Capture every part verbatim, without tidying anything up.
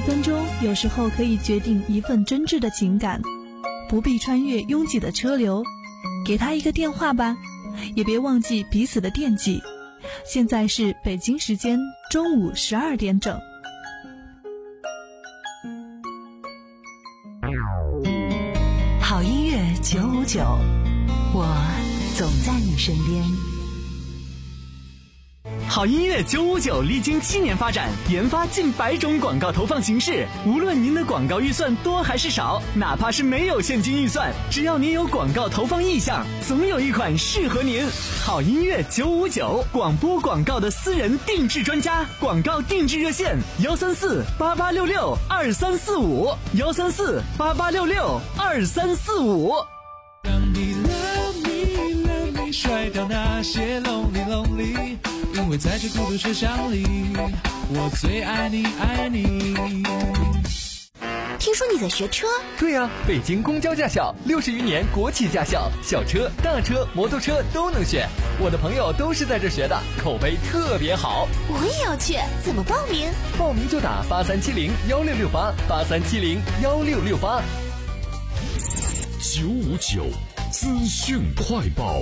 分钟有时候可以决定一份真挚的情感，不必穿越拥挤的车流，给他一个电话吧，也别忘记彼此的惦记。现在是北京时间中午十二点整。 好音乐九五九，我总在你身边。 好音乐九五九历经七年发展，研发近百种广告投放形式。无论您的广告预算多还是少，哪怕是没有现金预算，只要您有广告投放意向，总有一款适合您。好音乐九五九，广播广告的私人定制专家，广告定制热线幺三四八八六六二三四五幺三四八八六六二三四五。 让你 love me love me， 甩掉那些 lonely lonely。因为在这孤独车厢里，我最爱你爱你。 听说你在学车？ 对呀、啊，北京公交驾校六十余年国企驾校，小车、大车、摩托车都能选。我的朋友都是在这学的，口碑特别好。 我也要去，怎么报名？ 报名就打八三七零幺六六八八三七零幺六六八。 九五九资讯快报。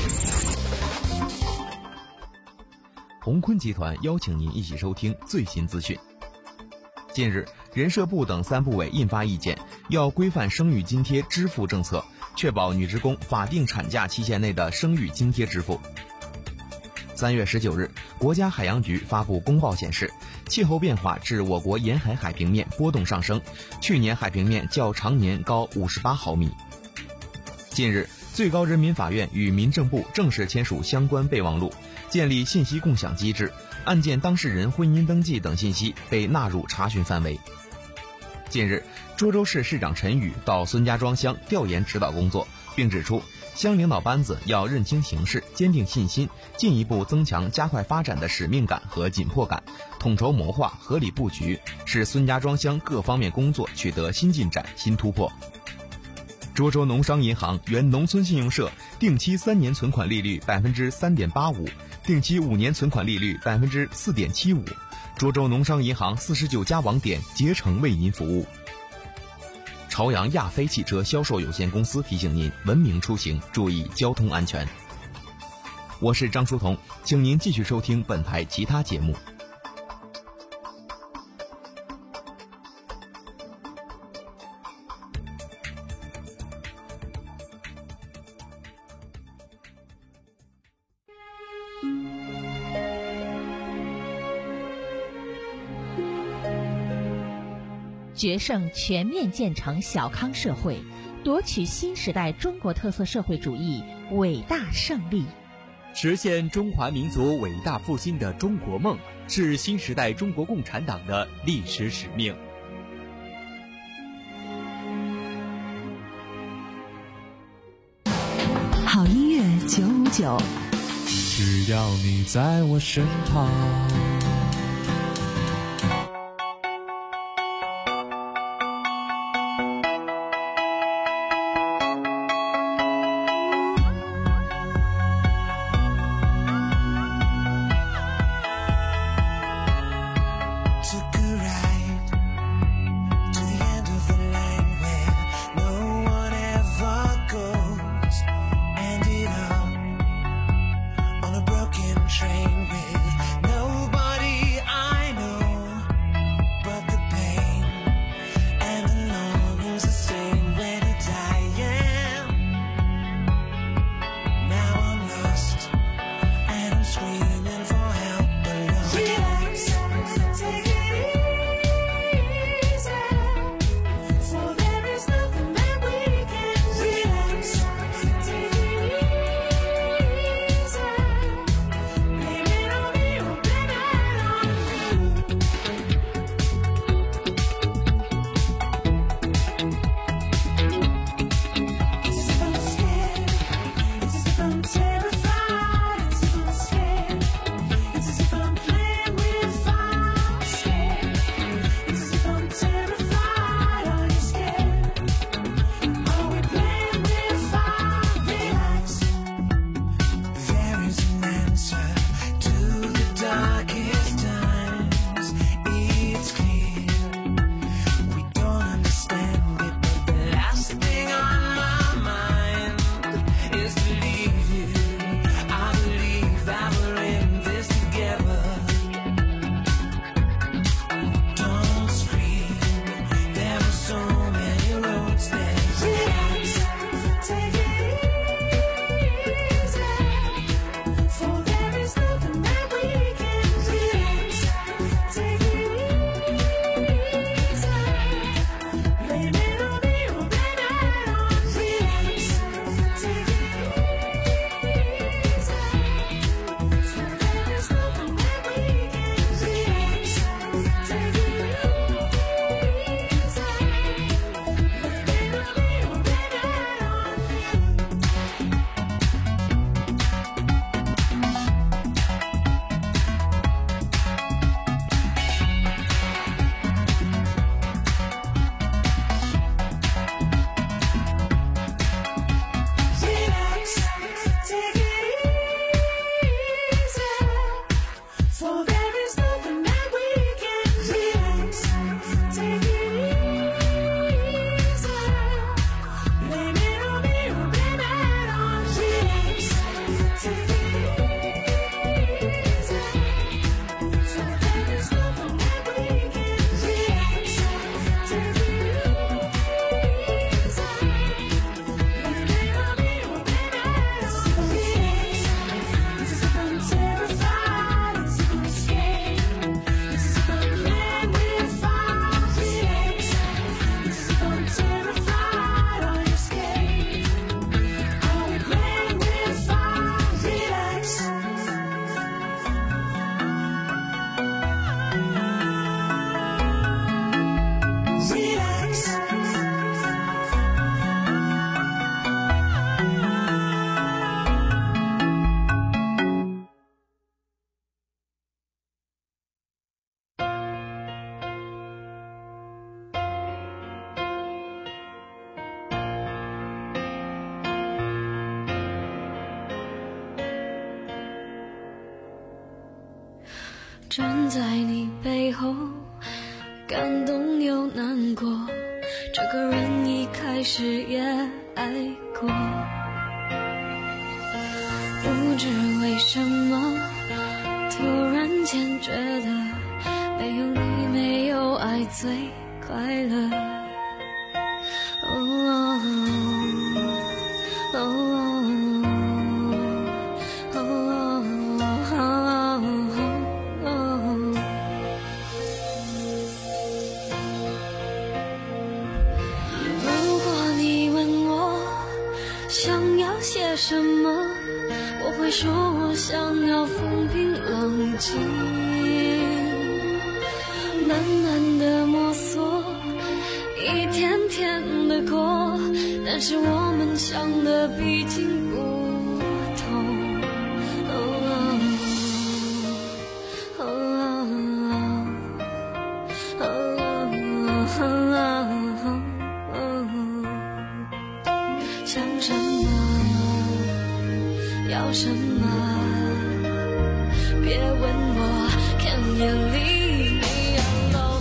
鸿坤集团邀请您一起收听最新资讯。近日，人社部等三部委印发意见，要规范生育津贴支付政策，确保女职工法定产假期限内的生育津贴支付。三月十九日，国家海洋局发布公报显示，气候变化致我国沿海海平面波动上升，去年海平面较常年高五十八毫米。近日，最高人民法院与民政部正式签署相关备忘录，建立信息共享机制，案件当事人婚姻登记等信息被纳入查询范围。近日，涿州市市长陈宇到孙家庄乡调研指导工作，并指出，乡领导班子要认清形势，坚定信心，进一步增强加快发展的使命感和紧迫感，统筹谋划，合理布局，使孙家庄乡各方面工作取得新进展、新突破。涿州农商银行原农村信用社定期三年存款利率百分之三点八五，定期五年存款利率百分之四点七五。涿州农商银行四十九家网点竭诚为您服务。朝阳亚飞汽车销售有限公司提醒您：文明出行，注意交通安全。我是张书彤，请您继续收听本台其他节目。 决胜全面建成小康社会，夺取新时代中国特色社会主义伟大胜利， 实现中华民族伟大复兴的中国梦，是新时代中国共产党的历史使命。 好音乐九五九， 只要你在我身旁。 站在你背后，感动又难过，这个人一开始也爱过，不知为什么突然间觉得没有你没有爱最快乐。哦哦如果你问我想要些什么，我会说我想要风平浪静，慢慢的摸索，一天天的过，但是我们想的毕竟不同。想什么要什么，别问我 Can you leave me alone。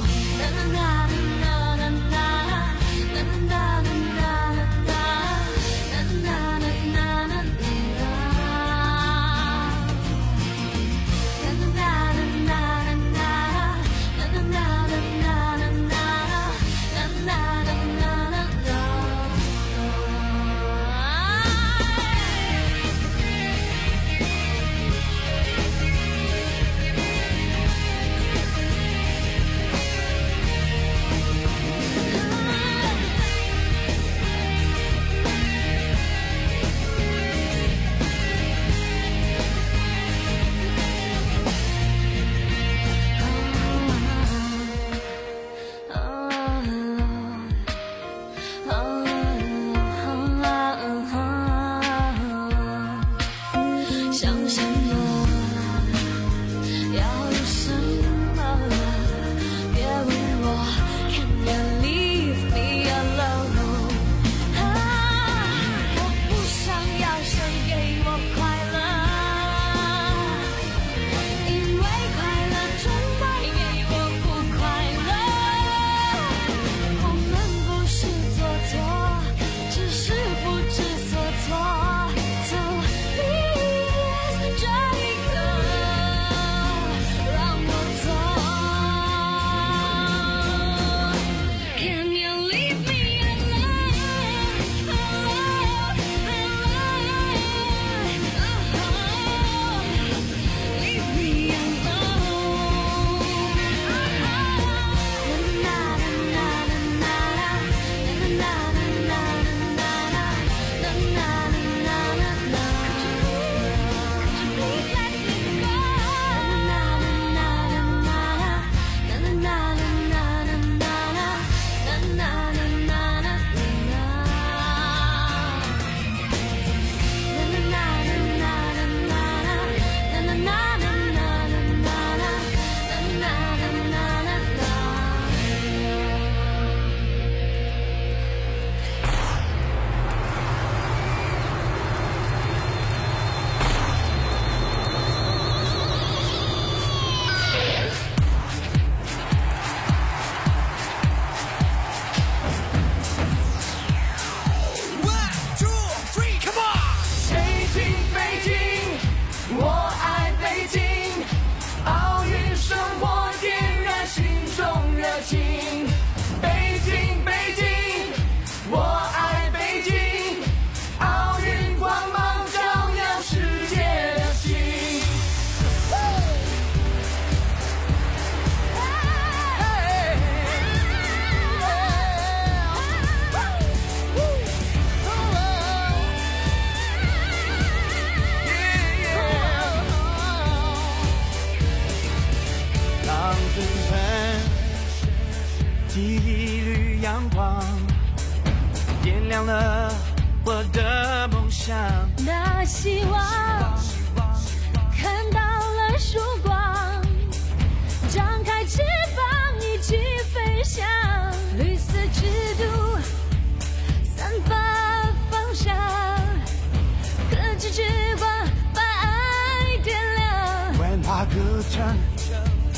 那希望看到了曙光，张开翅膀一起飞翔，绿色之都散发方向，科技之光把爱点亮。 文化歌唱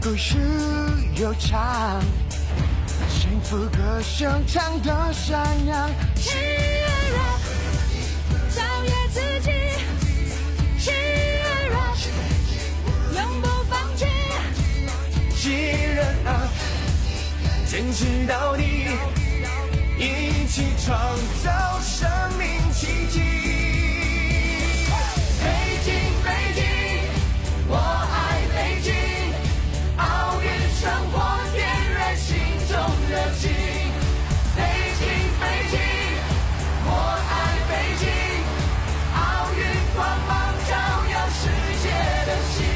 故事悠长，幸福歌声唱得闪亮。 音乐 rock， 超越自己。音乐 rock， 永不放弃。 一人啊，坚持到底，一起创造生命奇迹。北京，北京，我爱北京，奥运生活点燃心中热情。北京，北京，我爱北京，奥运光芒照耀世界的心。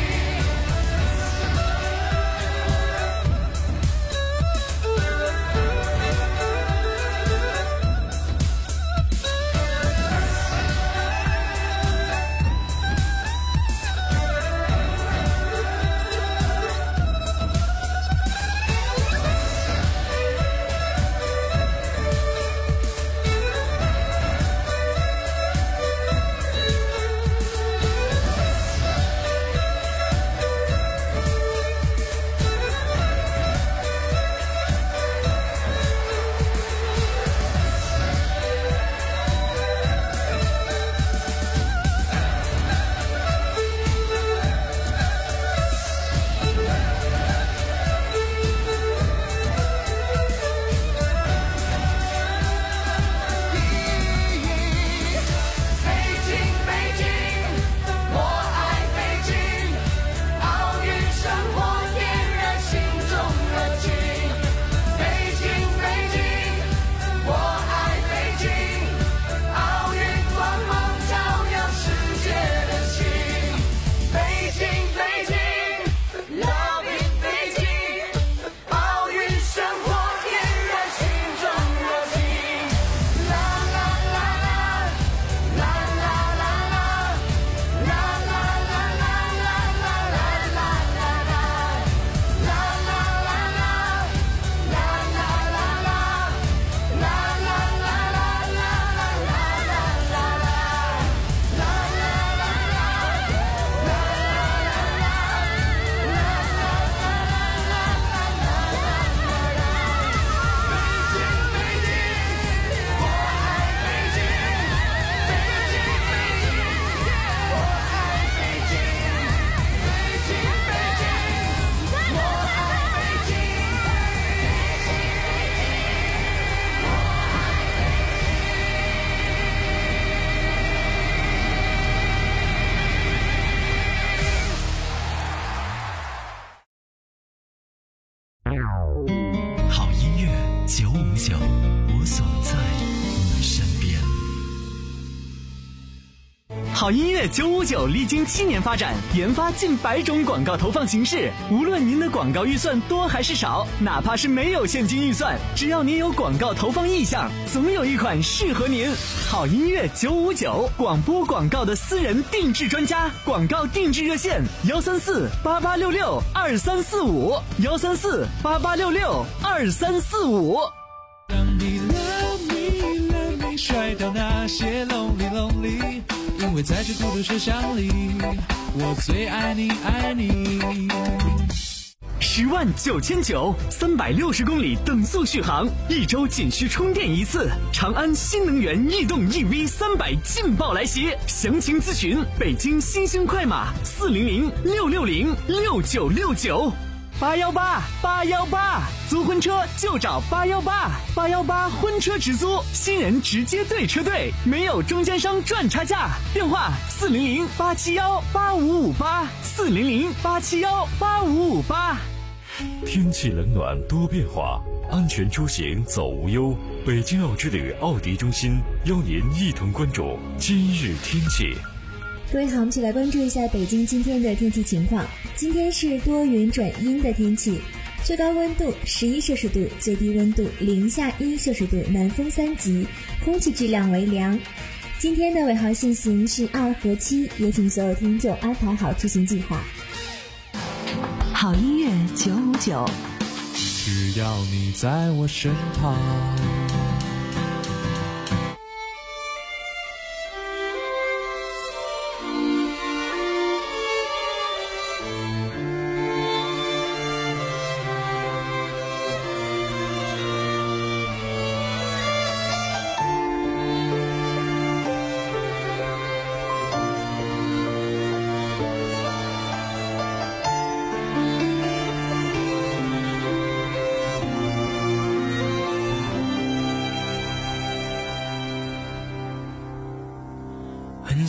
好音乐九五九历经七年发展，研发近百种广告投放形式。无论您的广告预算多还是少，哪怕是没有现金预算，只要您有广告投放意向，总有一款适合您。好音乐九五九，广播广告的私人定制专家，广告定制热线：幺三四八八六六二三四五，幺三四八八六六二三四五。 让你 love me love me 甩掉那些 lonely lonely， 因为在这孤独世上里，我最爱你爱你。 十万九千九，三百六十公里等速续航，一周仅需充电一次。长安新能源逸动 E V 三百劲爆来袭，详情咨询北京新兴快马四零零六六零六九六九。八幺八八幺八，租婚车就找八幺八八幺八婚车直租，新人直接对车队，没有中间商赚差价。电话四零零八七幺八五五八四零零八七幺八五五八。 天气冷暖多变化，安全出行走无忧。北京奥之旅奥迪中心邀您一同关注今日天气。 各位好，我们一起来关注一下北京今天的天气情况。今天是多云转阴的天气，最高温度十一摄氏度，最低温度零下一摄氏度，南风三级，空气质量为良。今天的尾号限行是二和七，也请所有听众安排好出行计划。 好音乐九五九， 只要你在我身旁。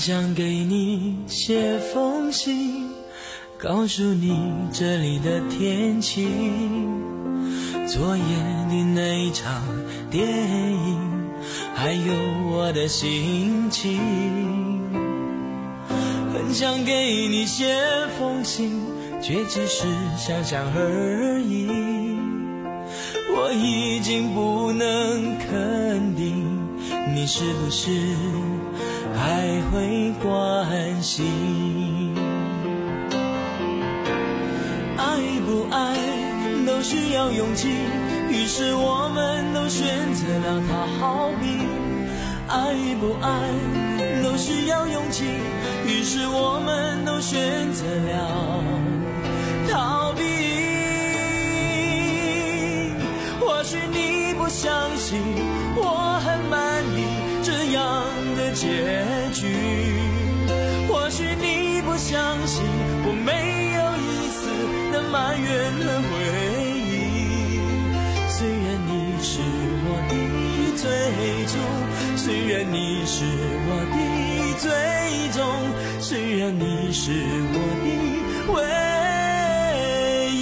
想给你写封信，告诉你这里的天气，昨夜的那一场电影，还有我的心情。很想给你写封信，却只是想想而已。我已经不能肯定你是不是还会关心。爱不爱都需要勇气，于是我们都选择了逃避。爱不爱都需要勇气，于是我们都选择了逃避。或许你不相信我很满意这样的结局，或许你不相信我没有一丝的埋怨和回忆。虽然你是我的最初，虽然你是我的最终，虽然你是我的唯一。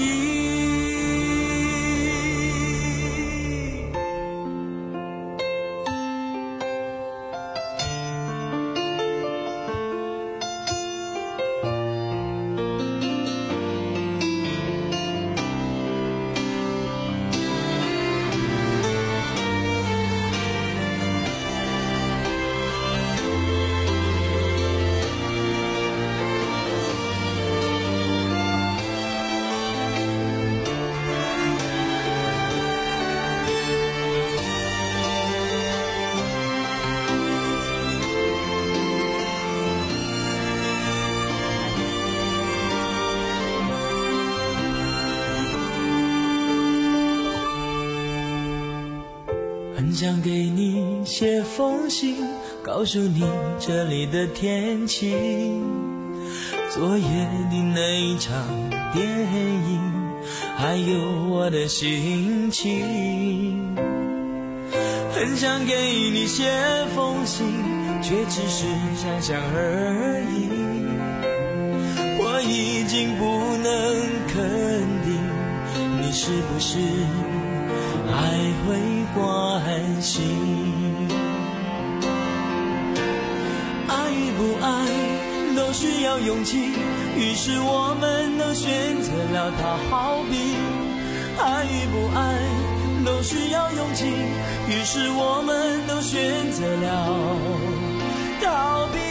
很想给你写封信，告诉你这里的天气，昨夜的那一场电影，还有我的心情。很想给你写封信，却只是想想而已。我已经不能肯定你是不是还会关心。爱不爱都需要勇气，于是我们都选择了逃避。爱不爱都需要勇气，于是我们都选择了逃避。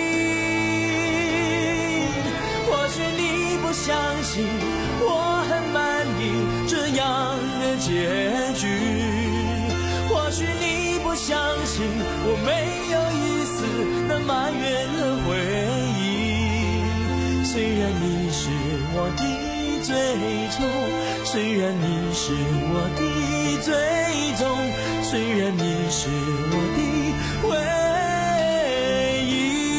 或许你不相信我很满意这样的结局，或许你不相信我没有一丝的埋怨和回忆。虽然你是我的最初，虽然你是我的最终，虽然你是我的唯一。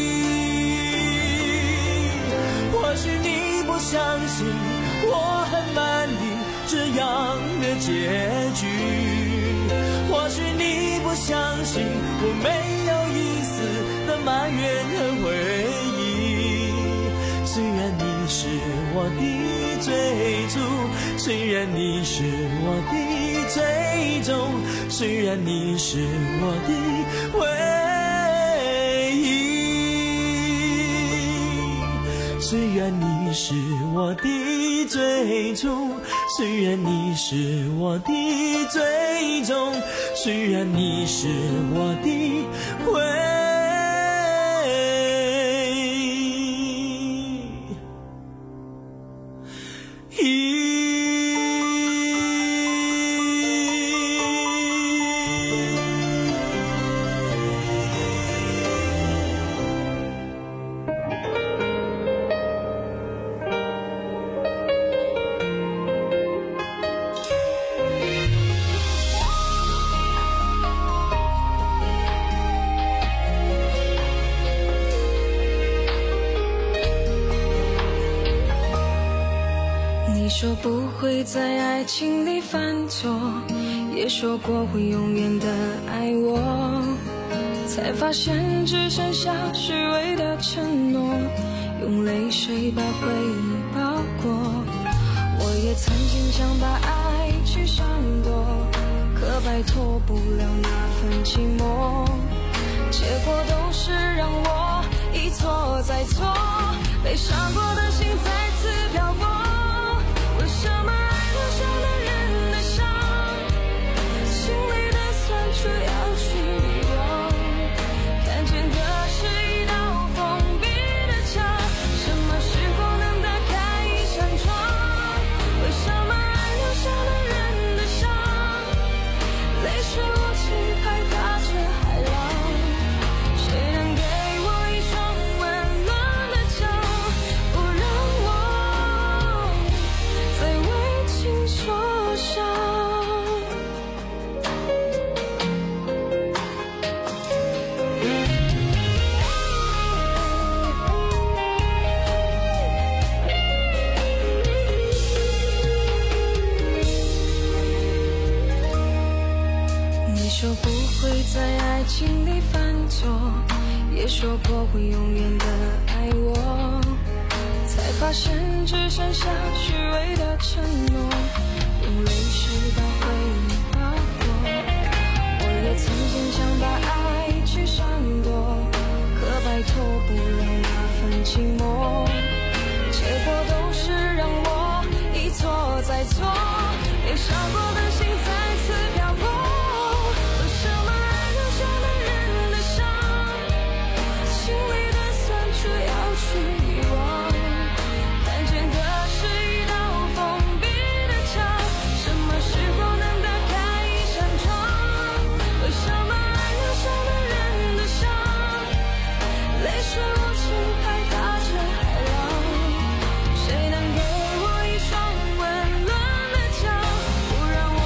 或许你不相信我很满意这样的结局，或许你不相信我没有一丝的埋怨和回忆。虽然你是我的最初，虽然你是我的最终，虽然你是我的唯一。虽然你是我的最初，虽然你是我的最终，虽然你是我的唯一。 你说不会在爱情里犯错，也说过会永远的爱我。 才发现只剩下虚伪的承诺，用泪水把回忆包裹。我也曾经想把爱去闪躲，可摆脱不了那份寂寞，结果都是让我一错再错，被伤过的心再次漂泊。为什么爱留下了人的伤，心里的酸楚要去遗忘，看见的是一道封闭的墙，什么时候能打开一扇窗？为什么爱留下了人的伤，泪水无情拍打着海浪，谁能给我一双温暖的脚，不让我再为情受伤。你说不会在爱情里犯错，也说过会永远的爱我，才发现只剩下虚伪的承诺，用泪水把回忆包裹。我也曾经想把爱去闪躲，可摆脱不了那份寂寞，结果都是让我一错再错，被伤过的心再次漂泊。为什么爱留下了人的伤，心里的酸楚要去遗忘，看见的是一道封闭的墙，什么时候能打开一扇窗？为什么爱留下了人的伤，泪水无情拍打着海浪，谁能给我一双温暖的脚，不让我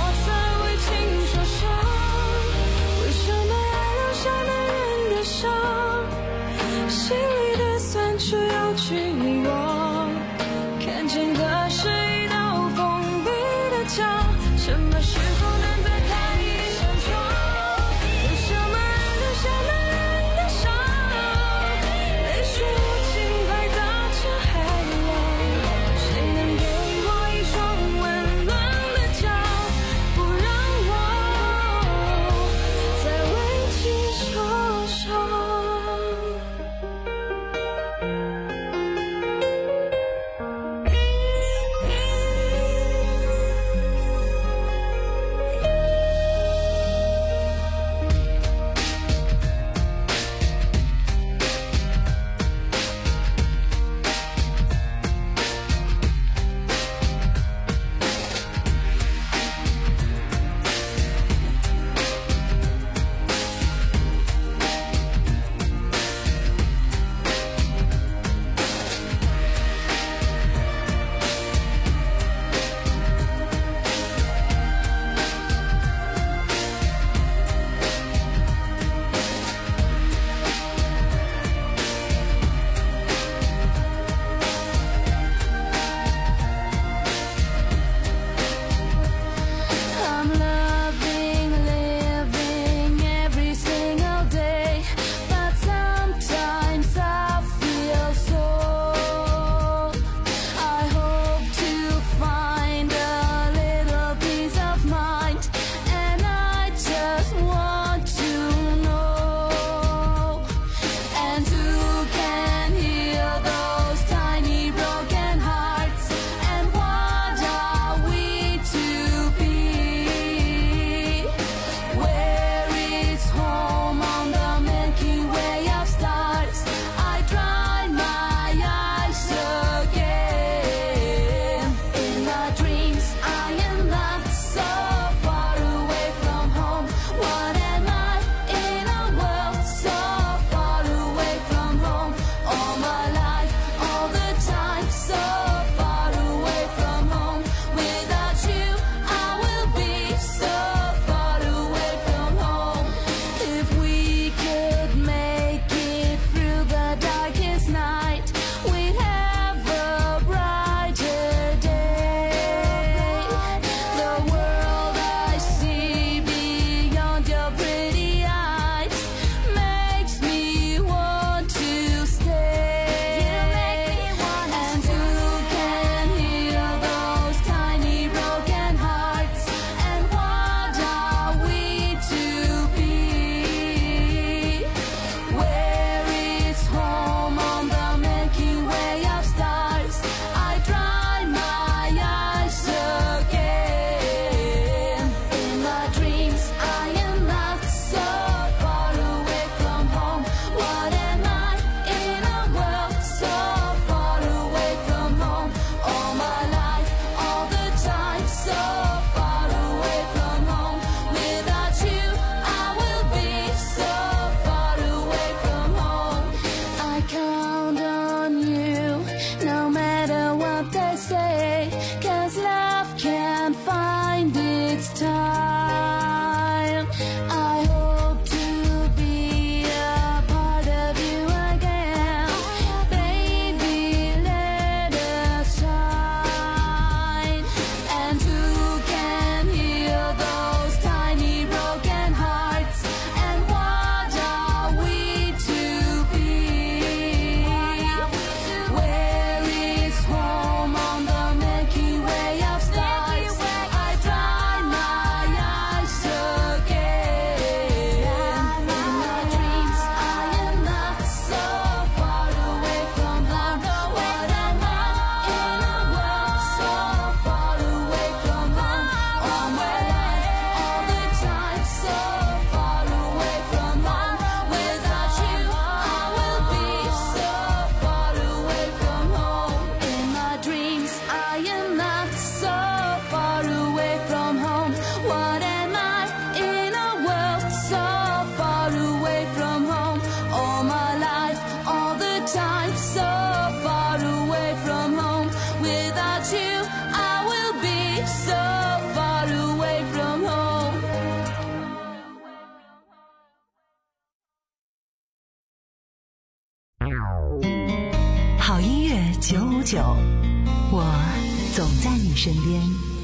九，我总在你身边。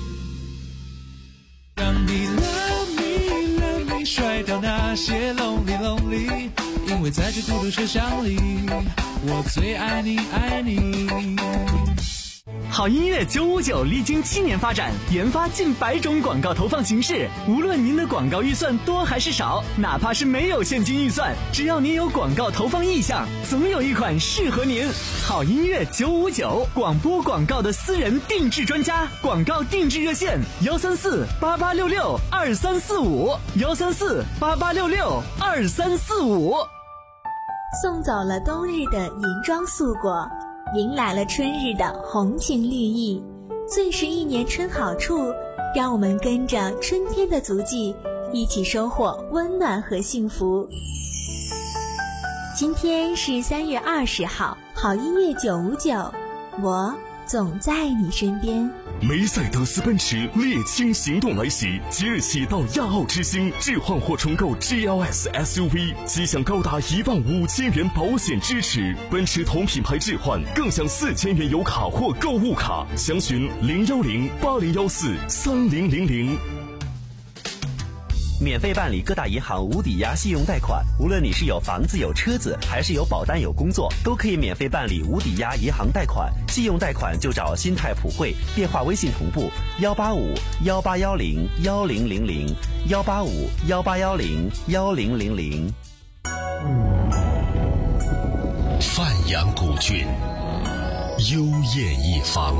让你 love me love me 甩掉那些 lonely lonely， 因为在这孤独车厢里，我最爱你爱你。 好音乐九五九历经七年发展，研发近百种广告投放形式。无论您的广告预算多还是少，哪怕是没有现金预算，只要您有广告投放意向，总有一款适合您。好音乐九五九，广播广告的私人定制专家，广告定制热线：幺三四八八六六二三四五，幺三四八八六六二三四五。 送走了冬日的银装素裹，迎来了春日的红情绿意，最是一年春好处，让我们跟着春天的足迹，一起收获温暖和幸福。今天是三月二十号，好音乐九五九，我总在你身边。 梅赛德斯奔驰猎青行动来袭，即日起到亚奥之星置换或重购 G L S S U V， 即享高达一万五千元保险支持。奔驰同品牌置换更享四千元油卡或购物卡，详询零幺零八零幺四三零零零。 免费办理各大银行无抵押信用贷款，无论你是有房子有车子，还是有保单有工作，都可以免费办理无抵押银行贷款。信用贷款就找新泰普惠，电话微信同步幺八五幺八幺零幺零零零幺八五幺八幺零幺零零零。 范阳古郡，幽艳一方，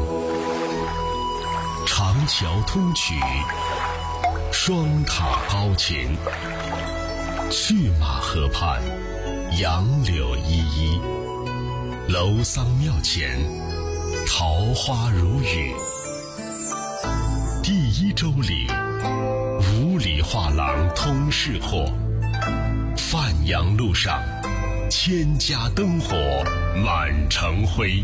长桥通衢，双塔高擎，去马河畔，杨柳依依，楼桑庙前，桃花如雨。第一周里，五里画廊通市货，范阳路上，千家灯火满城辉。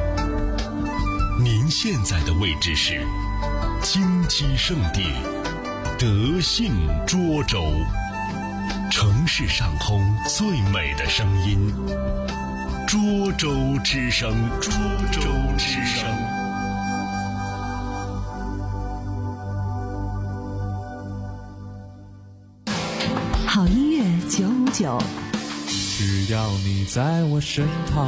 您现在的位置是金鸡圣地德信涿州，城市上空最美的声音，涿州之声，涿州之声。 好音乐九五九， 只要你在我身旁。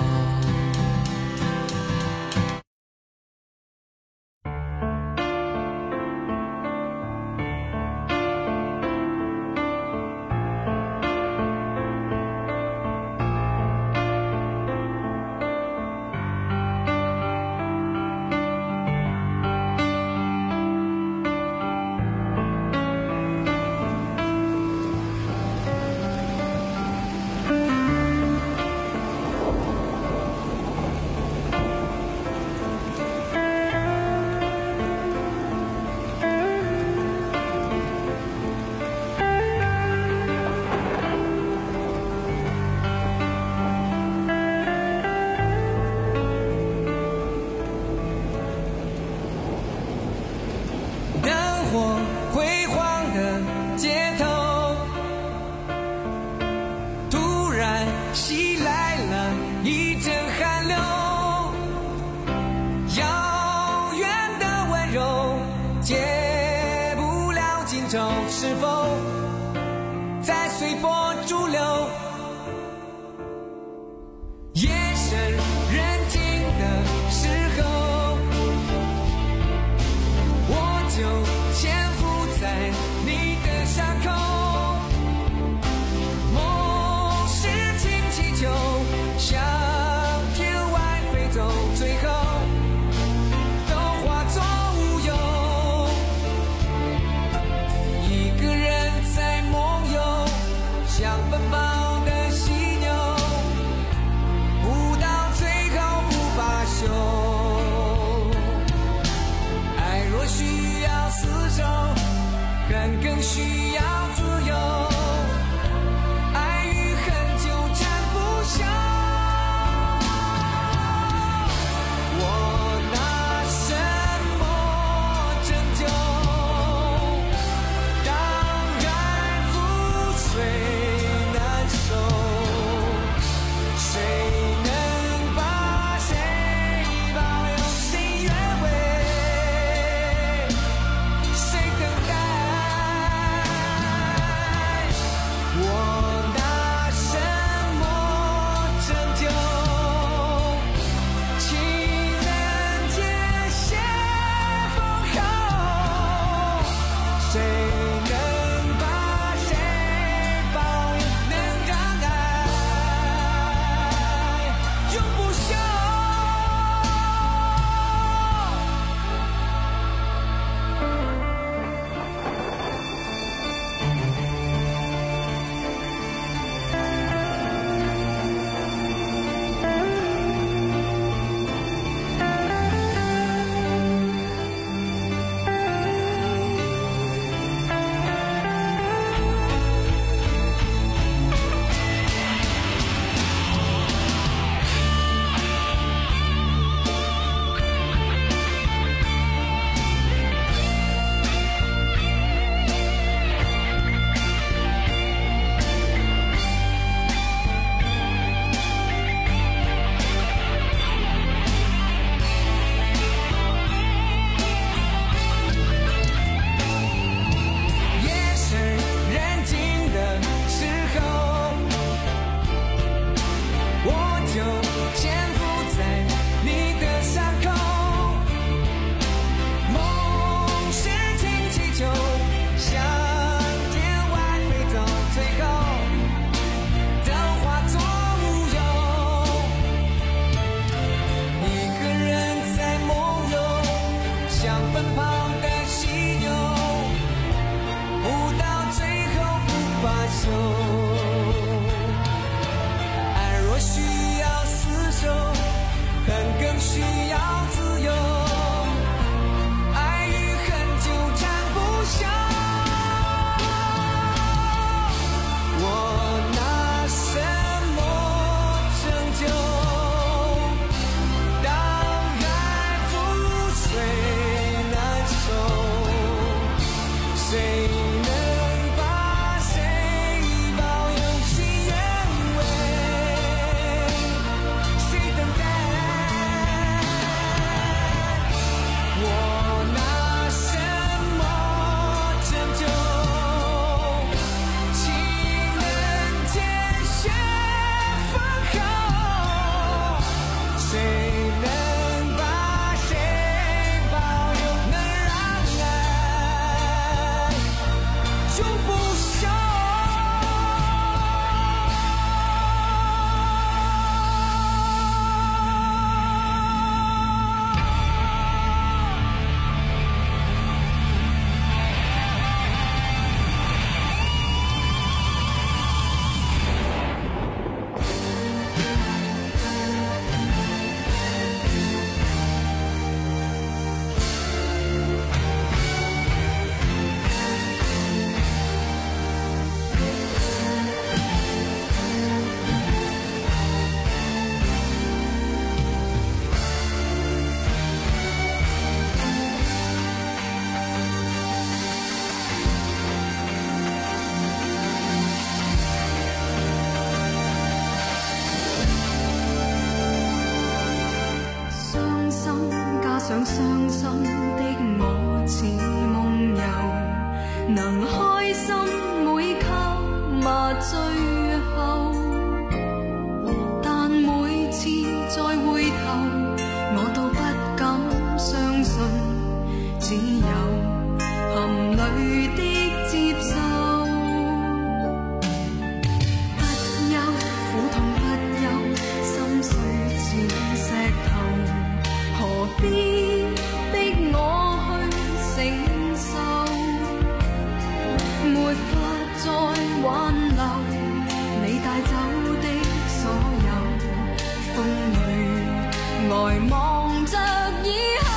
辉煌的街头，突然袭来了一阵寒流，遥远的温柔解不了今朝，是否在随波逐流？夜深人静的时候，我就潜伏在你的伤口，梦是轻气球向天外飞走，最后都化作乌有。一个人在梦游，像奔跑的犀牛，不到最后不罢休。爱若需要厮守，人更需要自由，爱与恨纠缠不休。我拿什么拯救？当然覆水难收，谁能把谁保佑？ 受。爱若需要厮守，恨更需要自由。爱与恨纠缠不休。我拿什么拯救？当爱覆水难收，谁能把谁保有心原味？谁等待？我拿什么拯救？情人间雪分后，谁能把谁保有？能让爱永不朽。 傷心加上傷心的我似夢遊，能開心每給麻醉後，但每次再回頭，我都不敢相信，只有含淚的接受。不憂苦痛不憂，心碎似石頭，何必逼我去承受？沒法再挽留你帶走的所有，風裏呆望着以後。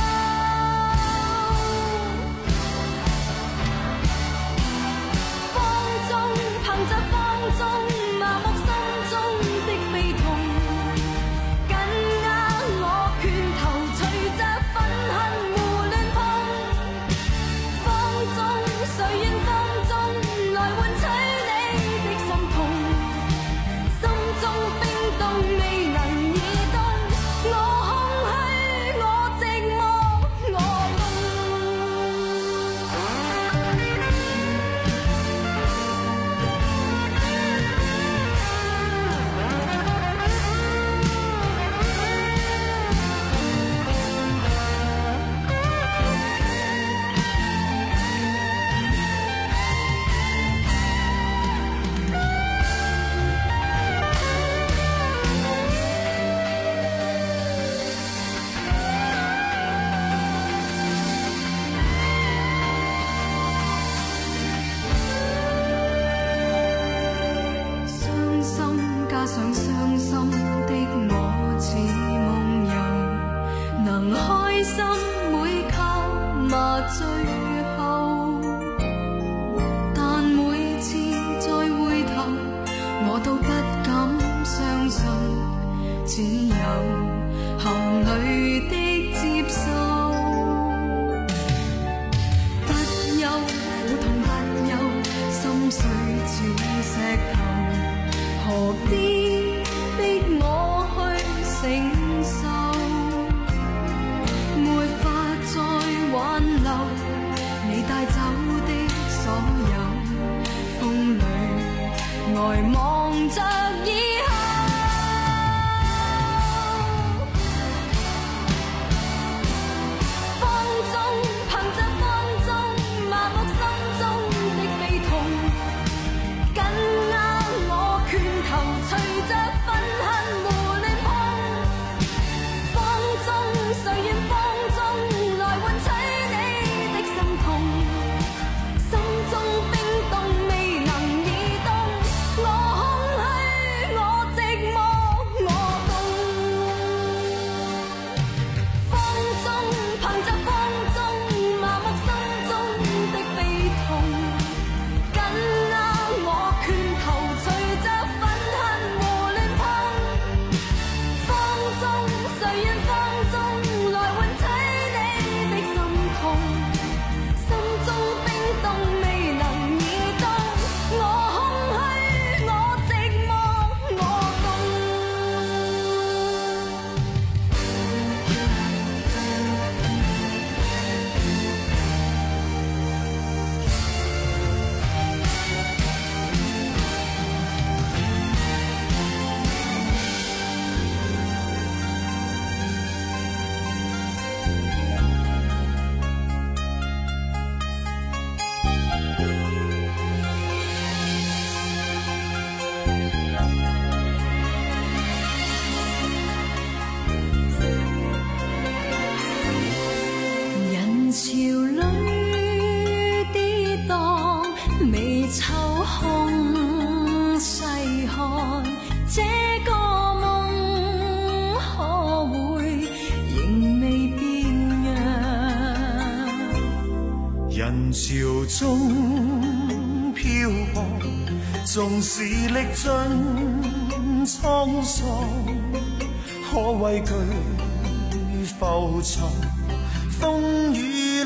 風中憑着風中麻木心中的悲痛，緊握我拳頭，隨着憤恨胡亂碰。風中誰願風中來換取你的心痛，心中冰凍未能移動，我空虛，我寂寞，我傷心加上傷心的我似夢遊，能開心每給麻醉後，但每次再回頭，我都不敢相信，只有含淚的接受。不憂苦痛不憂，心碎似石頭，何必逼我去承受？沒法再挽留人潮中漂泊，纵使历尽沧桑，可畏惧浮沉风雨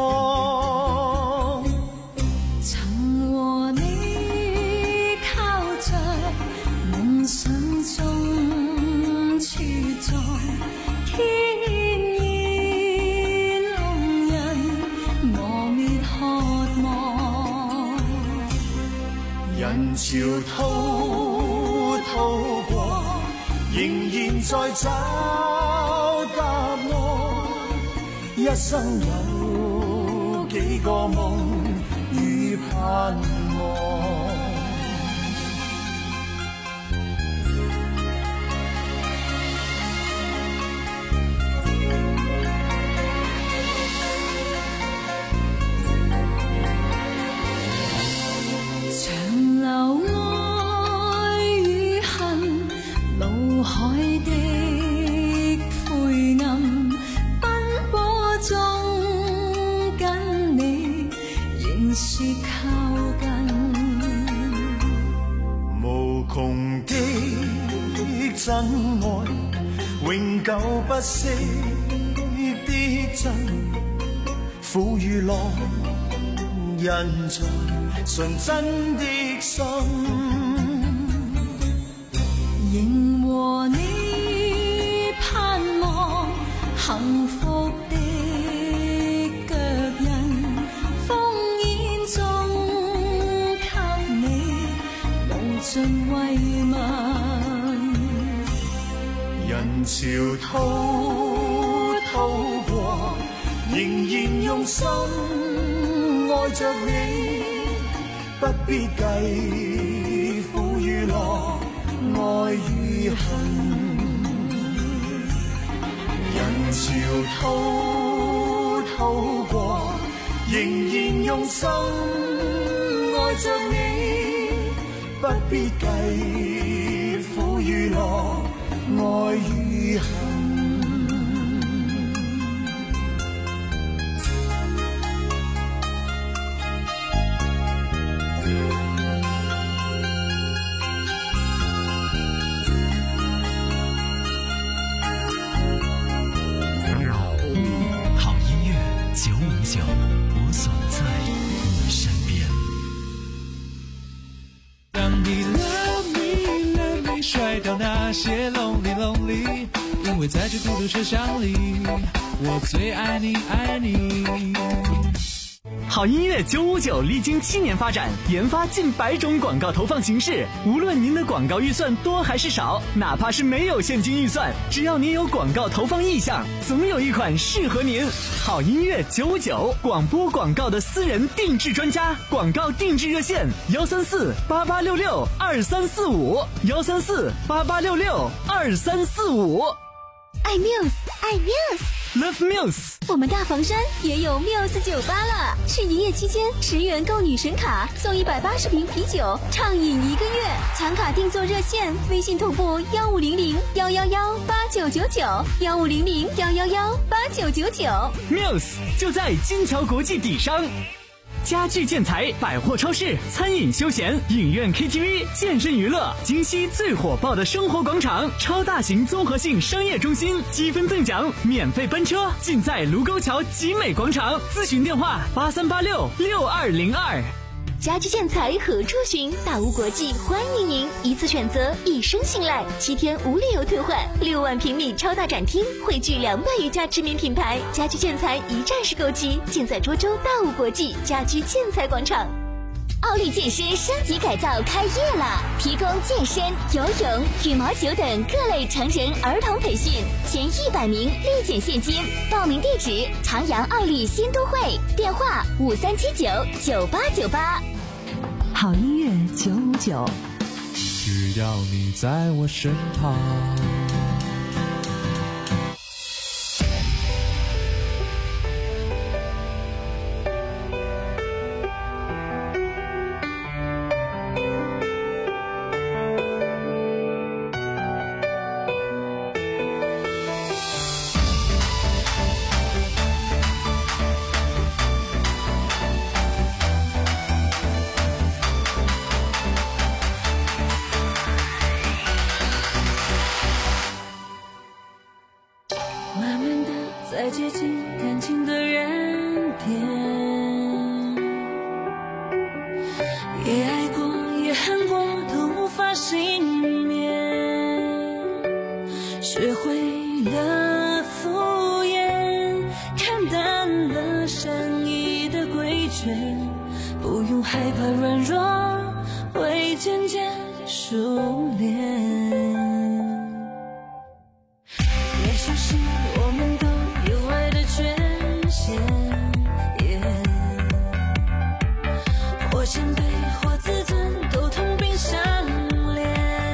浪。 曾和你靠在梦想中處在天意弄人磨滅渴望， 人潮滔滔過，仍然在找答案。一生有幾個夢與盼望。 長流愛與恨，腦海的灰暗，奔波中跟你仍是靠近。 無窮的真愛，永久不息的真，苦與樂，人在純真的心， 仍和你盼望幸福的腳印，烽煙中給你無盡慰問。 人潮滔滔過，仍然用心愛着你。不必計苦與樂，愛與恨。人潮滔滔過，仍然用心愛着你。不必計苦與樂，愛與恨。 我总在你身边。 当你 love me love me 甩掉那些 lonely lonely， 因为在这孤独车厢里，我最爱你爱你。 好音乐九五九历经七年发展，研发近百种广告投放形式。无论您的广告预算多还是少，哪怕是没有现金预算，只要您有广告投放意向，总有一款适合您。好音乐九五九，广播广告的私人定制专家，广告定制热线幺三四八八六六二三四五幺三四八八六六二三四五。 爱 Muse， 爱 Muse。Love Muse， 我们大房山也有 Muse 酒吧了。是营业期间，十元购女神卡，送一百八十瓶啤酒，畅饮一个月。抢卡订座热线：微信同步幺五零零幺幺幺八九九九幺五零零幺幺幺八九九九。 Muse 就在金桥国际底商。家具建材、百货超市、餐饮休闲、影院 K T V、健身娱乐，京西最火爆的生活广场，超大型综合性商业中心，积分赠奖，免费奔车，尽在卢沟桥集美广场。咨询电话八三八六六二零二。 家居建材何处寻？大屋国际欢迎您，一次选择，一生信赖，七天无理由退换，六万平米超大展厅，汇聚两百余家知名品牌，家居建材一站式购齐，尽在涿州大屋国际家居建材广场。奥利健身升级改造开业了，提供健身、游泳、羽毛球等各类成人儿童培训，前一百名立减现金。报名地址：长阳奥利新都会，电话五三七九九八九八。 好音乐九五九， 只要你在我身旁。 感情的燃点，也爱过也恨过都无法幸免，学会了敷衍，看淡了善意的规劝，不用害怕软弱会渐渐熟练。也许是我们都有爱的缺陷，或谦卑或自尊都同病相怜，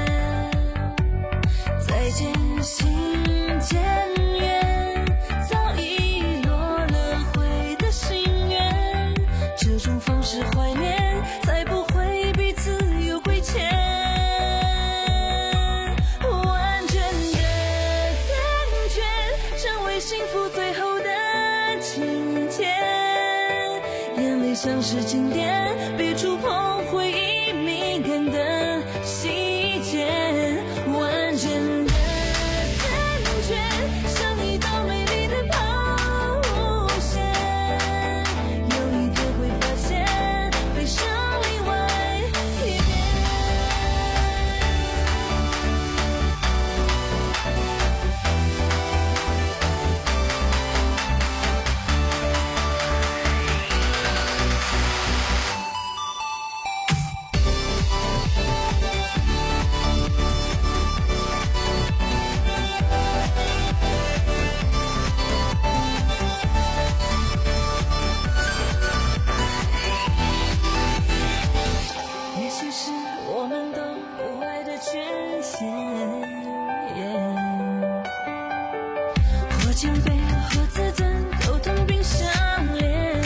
再渐行渐远，早已落了灰的心愿，这种方式怀念才不会彼此有亏欠。完全的成全，成为幸福最后的情节，眼泪像是经典，别触碰回忆敏感的细节。完全的成全，像一道美丽的抛线，有一天会发现悲伤另外一面。也许是我们都有爱的缺陷，或谦卑或自尊都同病相怜，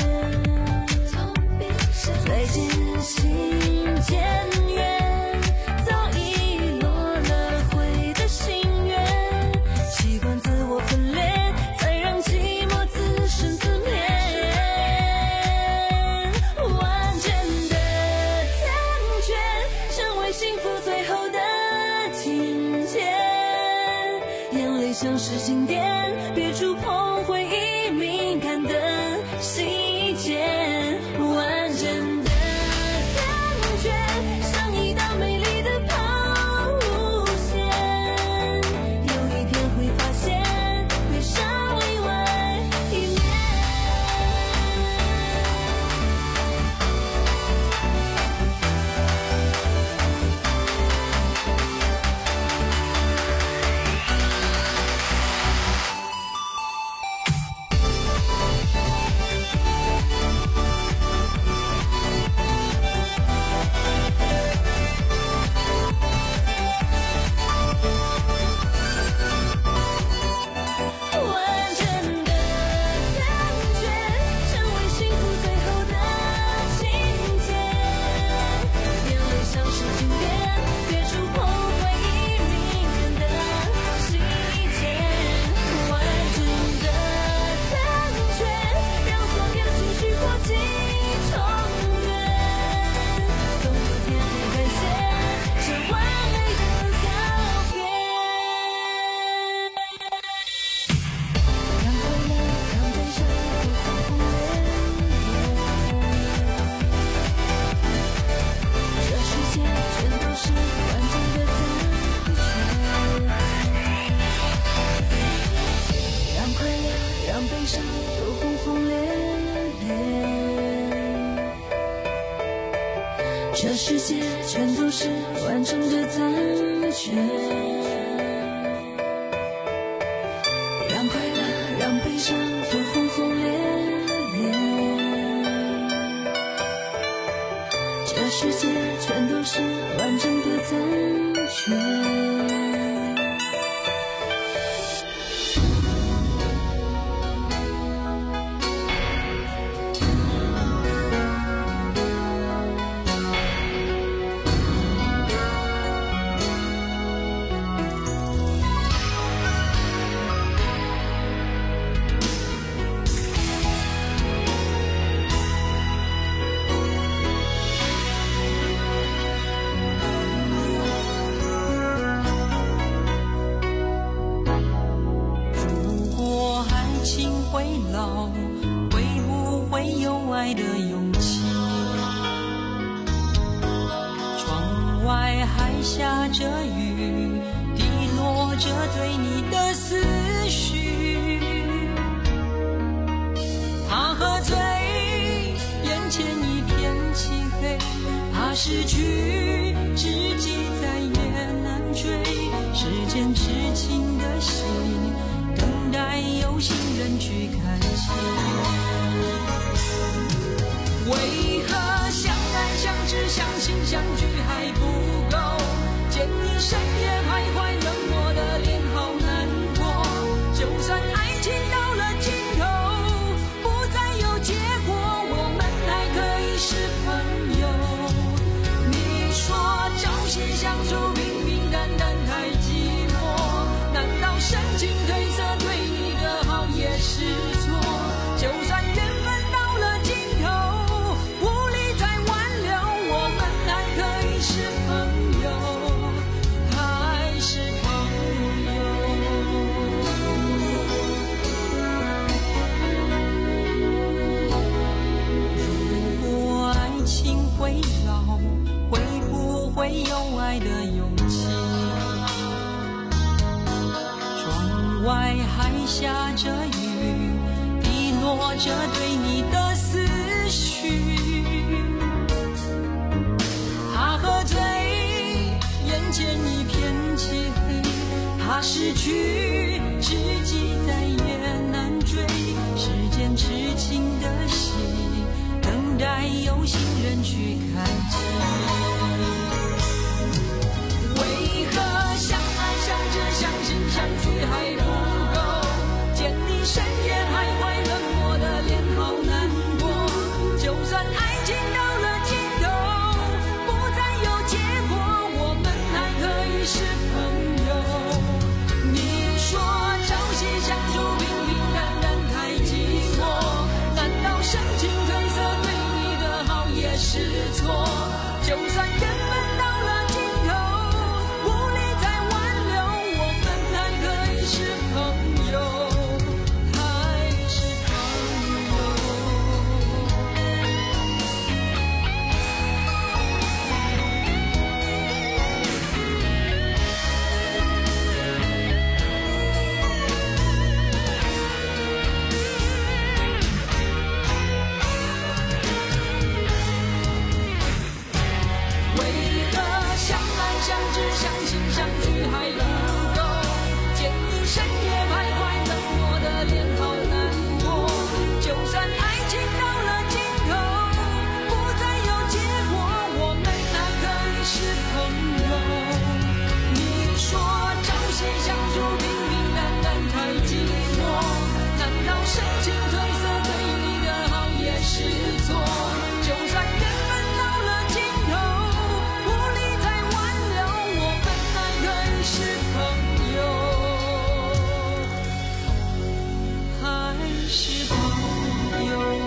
再渐行渐远，早已落了灰的心愿，习惯自我分裂，才让寂寞自生自灭。完全的成全，成为幸福最后的情节，眼泪像是经典，别触碰回忆敏感的细节。完全的成全，像一道美丽的抛线，有一天会发现悲伤另外一面。完全的成全，成为幸福最后的情节，眼泪像是经典，别触碰回忆敏感的细节。完全的成全，让所有情绪过几重圆，总有天会感谢这完美的告别。让快乐，让悲伤都轰轰烈烈，这世界全都是完整的残缺。让快乐，让悲伤都轰轰烈烈，这世界全都是完整的残缺。让快乐，让悲伤都轰轰烈烈，这世界全都是完整的残缺。 会不会有爱的勇气？窗外还下着雨，滴落着对你的思绪。他喝醉，眼前一片漆黑，怕失去，知己再也难追。时间痴情的心，等待有心人去开启。为何相爱相知相信相聚还不够？见你深夜徘徊，冷漠的脸好难过。就算爱情到了尽头，不再有结果，我们还可以是朋友。你说朝夕相处平平淡淡太寂寞，难道深情褪色对你的好也是错？就算缘分到了尽头，无力再挽留，我们还可以是朋友，还是朋友。如果爱情会老，会不会有爱的勇气？窗外还下着雨，滴落着对你的思绪。他喝醉，眼前一片漆黑，怕失去，知己再也难追。时间痴情的心，等待有心人去开启。为何相爱相知相信相聚还不够？见你深夜徘徊，冷漠的脸好难过。就算爱情到了尽头，不再有结果，我们还可以是朋友。你说朝夕相处平平淡淡太寂寞，难道深情褪色对你的好也是错？就算缘分到了尽头，无力再挽留，我们还可以是朋友，还是朋友。为何相爱相知相信相聚还不够？见你深夜徘徊，冷漠的脸好难过。就算爱情到了尽头，不再有结果，我们还可以是朋友。你说朝夕相处平平淡淡太寂寞，难道深情褪色对你的好也是错？就算缘分到了尽头，无力再挽留，我们还可以是朋友，还是朋友。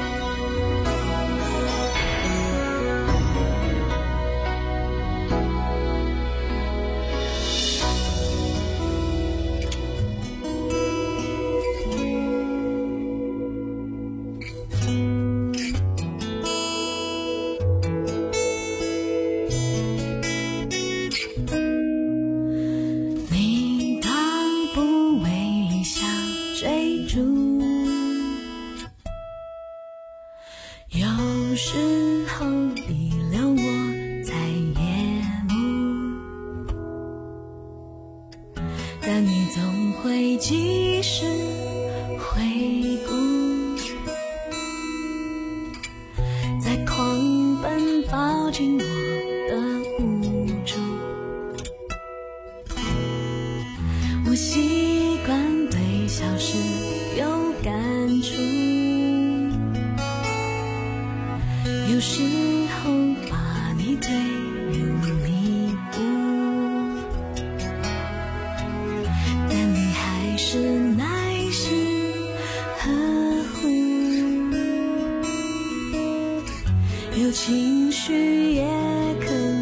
你当不为理想追逐，有时候遗留我在夜幕，但你总会及时回顾，在狂奔抱紧我的无助。我习惯微笑时有感触，有时候把你推入迷雾，但你还是耐心呵护，有情绪也可